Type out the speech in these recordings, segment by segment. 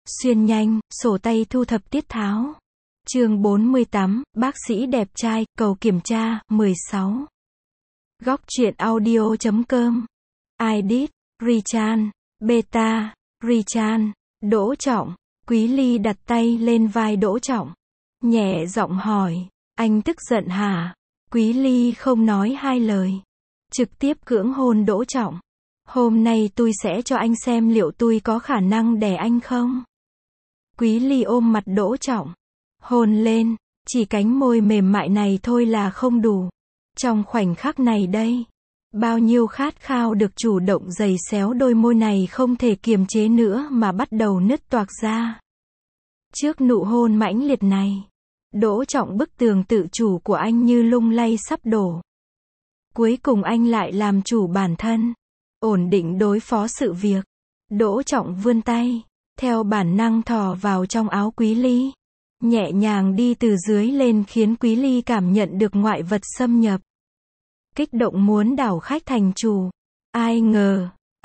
Xuyên nhanh, sổ tay thu thập tiết tháo. Chương 48, bác sĩ đẹp trai, cầu kiểm tra, 16. Góc truyện audio.com. Edit, Richan, Beta, Richan, Đỗ Trọng. Quý Ly đặt tay lên vai Đỗ Trọng. Nhẹ giọng hỏi, anh tức giận hả? Quý Ly không nói hai lời. Trực tiếp cưỡng hôn Đỗ Trọng. Hôm nay tôi sẽ cho anh xem liệu tôi có khả năng đè anh không? Quý Ly ôm mặt Đỗ Trọng. Hôn lên, chỉ cánh môi mềm mại này thôi là không đủ. Trong khoảnh khắc này đây, bao nhiêu khát khao được chủ động giày xéo đôi môi này không thể kiềm chế nữa mà bắt đầu nứt toạc ra. Trước nụ hôn mãnh liệt này, Đỗ Trọng bức tường tự chủ của anh như lung lay sắp đổ. Cuối cùng anh lại làm chủ bản thân, ổn định đối phó sự việc. Đỗ Trọng vươn tay, theo bản năng thò vào trong áo Quý Ly, nhẹ nhàng đi từ dưới lên khiến Quý Ly cảm nhận được ngoại vật xâm nhập. Kích động muốn đảo khách thành chủ. Ai ngờ,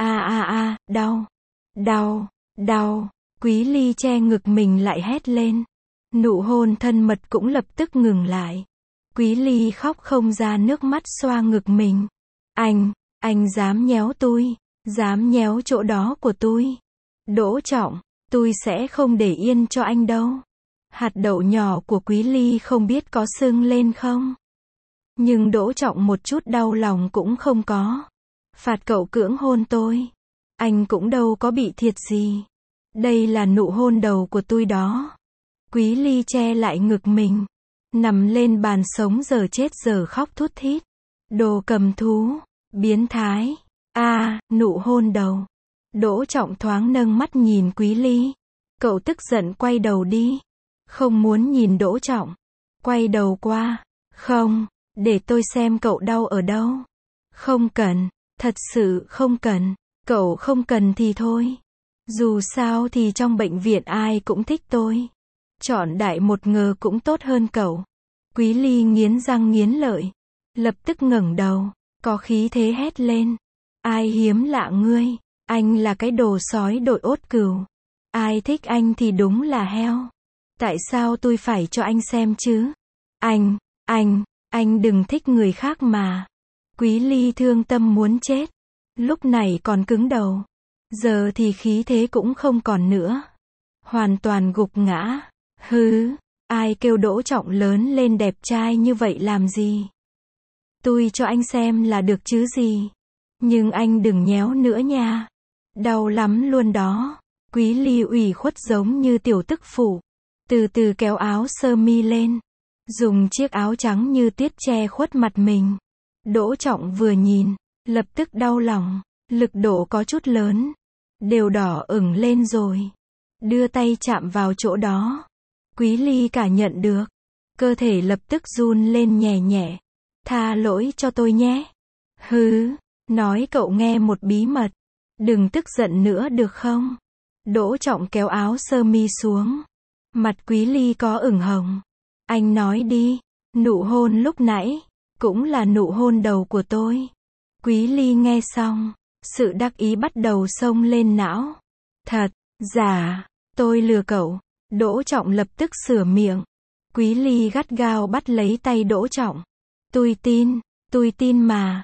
đau, đau, đau. Quý Ly che ngực mình lại hét lên. Nụ hôn thân mật cũng lập tức ngừng lại. Quý Ly khóc không ra nước mắt xoa ngực mình. Anh dám nhéo tôi, dám nhéo chỗ đó của tôi. Đỗ Trọng, tôi sẽ không để yên cho anh đâu. Hạt đậu nhỏ của Quý Ly không biết có sưng lên không. Nhưng Đỗ Trọng một chút đau lòng cũng không có. Phạt cậu cưỡng hôn tôi. Anh cũng đâu có bị thiệt gì. Đây là nụ hôn đầu của tôi đó. Quý Ly che lại ngực mình, nằm lên bàn sống giờ chết giờ khóc thút thít. Đồ cầm thú, biến thái. Nụ hôn đầu. Đỗ Trọng thoáng nâng mắt nhìn Quý Ly. Cậu tức giận quay đầu đi. Không muốn nhìn Đỗ Trọng. Quay đầu qua. Không, để tôi xem cậu đau ở đâu. Không cần, thật sự không cần. Cậu không cần thì thôi. Dù sao thì trong bệnh viện ai cũng thích tôi. Chọn đại một ngờ cũng tốt hơn cậu. Quý Ly nghiến răng nghiến lợi. Lập tức ngẩng đầu, có khí thế hét lên. Ai hiếm lạ ngươi? Anh là cái đồ sói đội ốt cừu. Ai thích anh thì đúng là heo. Tại sao tôi phải cho anh xem chứ? Anh đừng thích người khác mà. Quý Ly thương tâm muốn chết. Lúc này còn cứng đầu. Giờ thì khí thế cũng không còn nữa. Hoàn toàn gục ngã. Ai kêu Đỗ Trọng lớn lên đẹp trai như vậy làm gì? Tôi cho anh xem là được chứ gì. Nhưng anh đừng nhéo nữa nha. Đau lắm luôn đó. Quý Ly ủy khuất giống như tiểu tức phụ. Từ từ kéo áo sơ mi lên. Dùng chiếc áo trắng như tuyết che khuất mặt mình. Đỗ Trọng vừa nhìn, lập tức đau lòng. Lực độ có chút lớn. Đều đỏ ửng lên rồi. Đưa tay chạm vào chỗ đó. Quý Ly cảm nhận được. Cơ thể lập tức run lên nhẹ nhẹ. Tha lỗi cho tôi nhé. Nói cậu nghe một bí mật. Đừng tức giận nữa được không? Đỗ Trọng kéo áo sơ mi xuống. Mặt Quý Ly có ửng hồng. Anh nói đi. Nụ hôn lúc nãy cũng là nụ hôn đầu của tôi. Quý Ly nghe xong, sự đắc ý bắt đầu xông lên não. Thật, giả, tôi lừa cậu. Đỗ Trọng lập tức sửa miệng. Quý Ly gắt gao bắt lấy tay Đỗ Trọng. Tôi tin mà.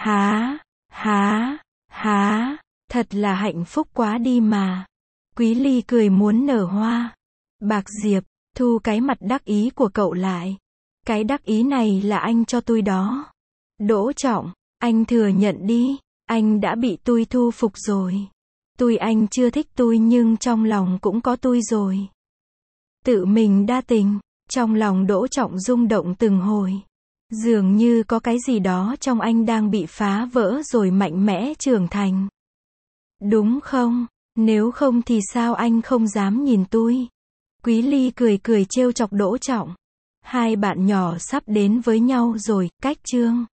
Thật là hạnh phúc quá đi mà. Quý Ly cười muốn nở hoa. Bạc Diệp, thu cái mặt đắc ý của cậu lại. Cái đắc ý này là anh cho tôi đó. Đỗ Trọng, anh thừa nhận đi. Anh đã bị tôi thu phục rồi. Anh chưa thích tôi nhưng trong lòng cũng có tôi rồi. Tự mình đa tình. Trong lòng Đỗ Trọng rung động từng hồi. Dường như có cái gì đó trong anh đang bị phá vỡ rồi mạnh mẽ trưởng thành. Đúng không? Nếu không thì sao anh không dám nhìn tôi? Quý Ly cười trêu chọc Đỗ Trọng. Hai bạn nhỏ sắp đến với nhau rồi, cách chương.